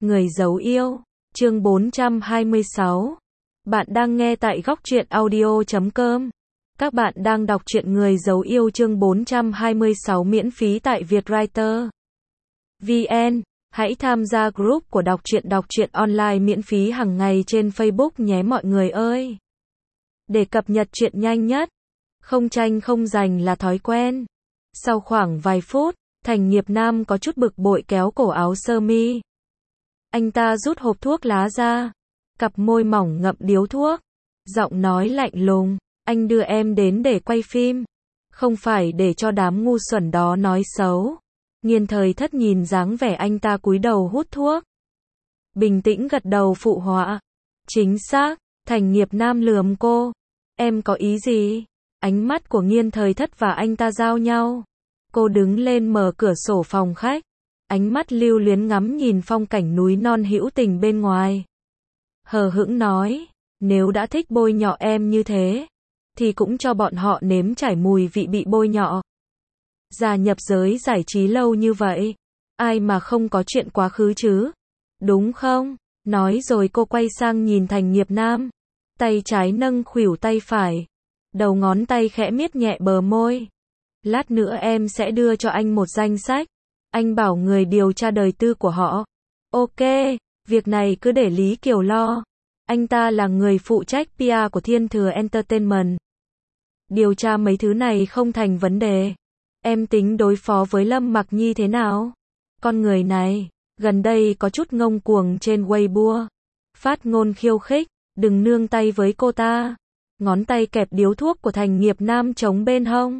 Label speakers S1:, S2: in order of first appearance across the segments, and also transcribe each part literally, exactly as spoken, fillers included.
S1: Người giấu yêu, chương bốn trăm hai mươi sáu. Bạn đang nghe tại góc truyện audio chấm com. Các bạn đang đọc truyện Người giấu yêu chương bốn trăm hai mươi sáu miễn phí tại Vietwriter vê en. Hãy tham gia group của đọc truyện đọc truyện online miễn phí hàng ngày trên Facebook nhé mọi người ơi. Để cập nhật truyện nhanh nhất, không tranh không giành là thói quen. Sau khoảng vài phút, Thành Nghiệp Nam có chút bực bội kéo cổ áo sơ mi. Anh ta rút hộp thuốc lá ra, cặp môi mỏng ngậm điếu thuốc, giọng nói lạnh lùng, anh đưa em đến để quay phim, không phải để cho đám ngu xuẩn đó nói xấu. Nghiên Thời Thất nhìn dáng vẻ anh ta cúi đầu hút thuốc, bình tĩnh gật đầu phụ họa. Chính xác, Thành Nghiệp Nam lườm cô. Em có ý gì? Ánh mắt của Nghiên Thời Thất và anh ta giao nhau. Cô đứng lên mở cửa sổ phòng khách, ánh mắt lưu luyến ngắm nhìn phong cảnh núi non hữu tình bên ngoài. Hờ hững nói, nếu đã thích bôi nhọ em như thế, thì cũng cho bọn họ nếm trải mùi vị bị bôi nhọ. Gia nhập giới giải trí lâu như vậy, ai mà không có chuyện quá khứ chứ, đúng không? Nói rồi cô quay sang nhìn Thành Nghiệp Nam, tay trái nâng khuỷu tay phải, đầu ngón tay khẽ miết nhẹ bờ môi. Lát nữa em sẽ đưa cho anh một danh sách, anh bảo người điều tra đời tư của họ. Ok, việc này cứ để Lý Kiều lo. Anh ta là người phụ trách pê e của Thiên Thừa Entertainment. Điều tra mấy thứ này không thành vấn đề. Em tính đối phó với Lâm Mặc Nhi thế nào? Con người này, gần đây có chút ngông cuồng trên Weibo. Phát ngôn khiêu khích, đừng nương tay với cô ta. Ngón tay kẹp điếu thuốc của Thành Nghiệp Nam chống bên hông.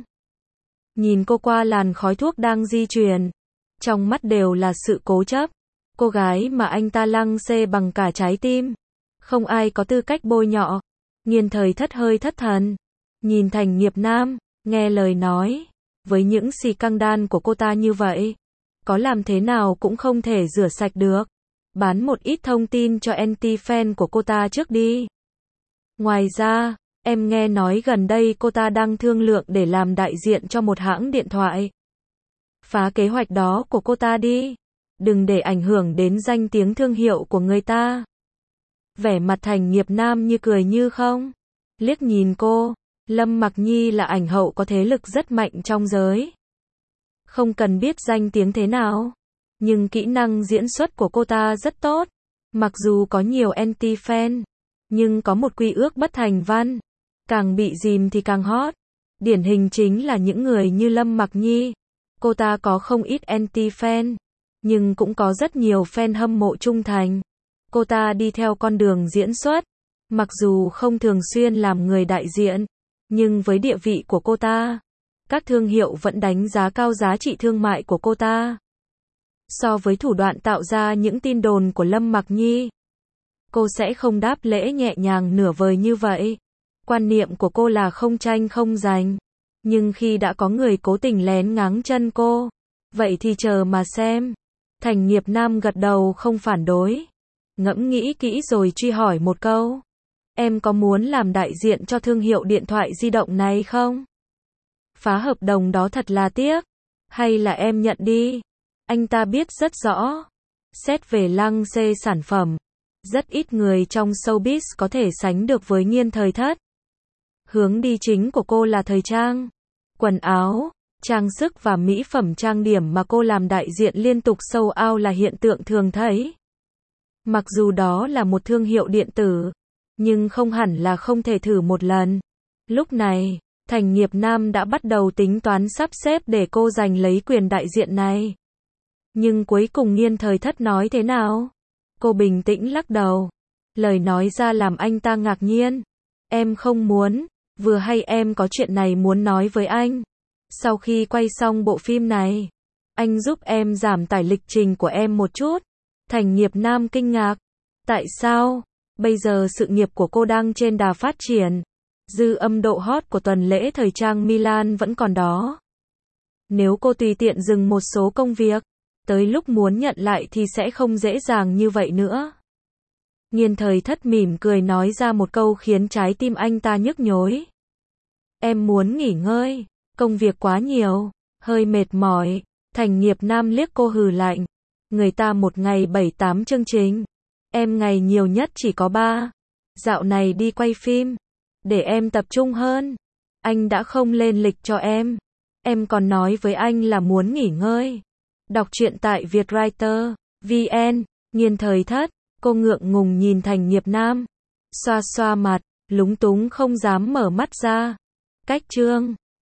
S1: Nhìn cô qua làn khói thuốc đang di chuyển, trong mắt đều là sự cố chấp. Cô gái mà anh ta lăng xê bằng cả trái tim, không ai có tư cách bôi nhọ. Nghiên Thời Thất hơi thất thần, nhìn Thành Nghiệp Nam, nghe lời nói, với những xì căng đan của cô ta như vậy, có làm thế nào cũng không thể rửa sạch được. Bán một ít thông tin cho anti-fan của cô ta trước đi. Ngoài ra, em nghe nói gần đây cô ta đang thương lượng để làm đại diện cho một hãng điện thoại. Phá kế hoạch đó của cô ta đi, đừng để ảnh hưởng đến danh tiếng thương hiệu của người ta. Vẻ mặt Thành Nghiệp Nam như cười như không. Liếc nhìn cô, Lâm Mặc Nhi là ảnh hậu có thế lực rất mạnh trong giới. Không cần biết danh tiếng thế nào, nhưng kỹ năng diễn xuất của cô ta rất tốt. Mặc dù có nhiều anti-fan, nhưng có một quy ước bất thành văn. Càng bị dìm thì càng hot. Điển hình chính là những người như Lâm Mặc Nhi. Cô ta có không ít anti-fan, nhưng cũng có rất nhiều fan hâm mộ trung thành. Cô ta đi theo con đường diễn xuất, mặc dù không thường xuyên làm người đại diện, nhưng với địa vị của cô ta, các thương hiệu vẫn đánh giá cao giá trị thương mại của cô ta. So với thủ đoạn tạo ra những tin đồn của Lâm Mặc Nhi, cô sẽ không đáp lễ nhẹ nhàng nửa vời như vậy. Quan niệm của cô là không tranh không giành. Nhưng khi đã có người cố tình lén ngáng chân cô, vậy thì chờ mà xem. Thành Nghiệp Nam gật đầu không phản đối. Ngẫm nghĩ kỹ rồi truy hỏi một câu. Em có muốn làm đại diện cho thương hiệu điện thoại di động này không? Phá hợp đồng đó thật là tiếc. Hay là em nhận đi? Anh ta biết rất rõ. Xét về lăng xê sản phẩm, rất ít người trong showbiz có thể sánh được với Nghiên Thời Thất. Hướng đi chính của cô là thời trang, quần áo, trang sức và mỹ phẩm trang điểm mà cô làm đại diện liên tục sold out là hiện tượng thường thấy. Mặc dù đó là một thương hiệu điện tử, nhưng không hẳn là không thể thử một lần. Lúc này, Thành Nghiệp Nam đã bắt đầu tính toán sắp xếp để cô giành lấy quyền đại diện này. Nhưng cuối cùng Nghiên Thời Thất nói thế nào? Cô bình tĩnh lắc đầu. Lời nói ra làm anh ta ngạc nhiên. Em không muốn. Vừa hay em có chuyện này muốn nói với anh. Sau khi quay xong bộ phim này, anh giúp em giảm tải lịch trình của em một chút. Thành Nghiệp Nam kinh ngạc. Tại sao? Bây giờ sự nghiệp của cô đang trên đà phát triển. Dư âm độ hot của tuần lễ thời trang Milan vẫn còn đó. Nếu cô tùy tiện dừng một số công việc, tới lúc muốn nhận lại thì sẽ không dễ dàng như vậy nữa. Nghiên Thời Thất mỉm cười nói ra một câu khiến trái tim anh ta nhức nhối. Em muốn nghỉ ngơi, công việc quá nhiều, hơi mệt mỏi. Thành Nghiệp Nam liếc cô hừ lạnh. Người ta một ngày bảy tám chương trình. Em ngày nhiều nhất chỉ có ba. Dạo này đi quay phim. Để em tập trung hơn. Anh đã không lên lịch cho em. Em còn nói với anh là muốn nghỉ ngơi. Đọc truyện tại Vietwriter chấm vn. Nghiên thời thất. Cô ngượng ngùng nhìn Thành Nghiệp Nam. Xoa xoa mặt. Lúng túng không dám mở mắt ra. Cách chương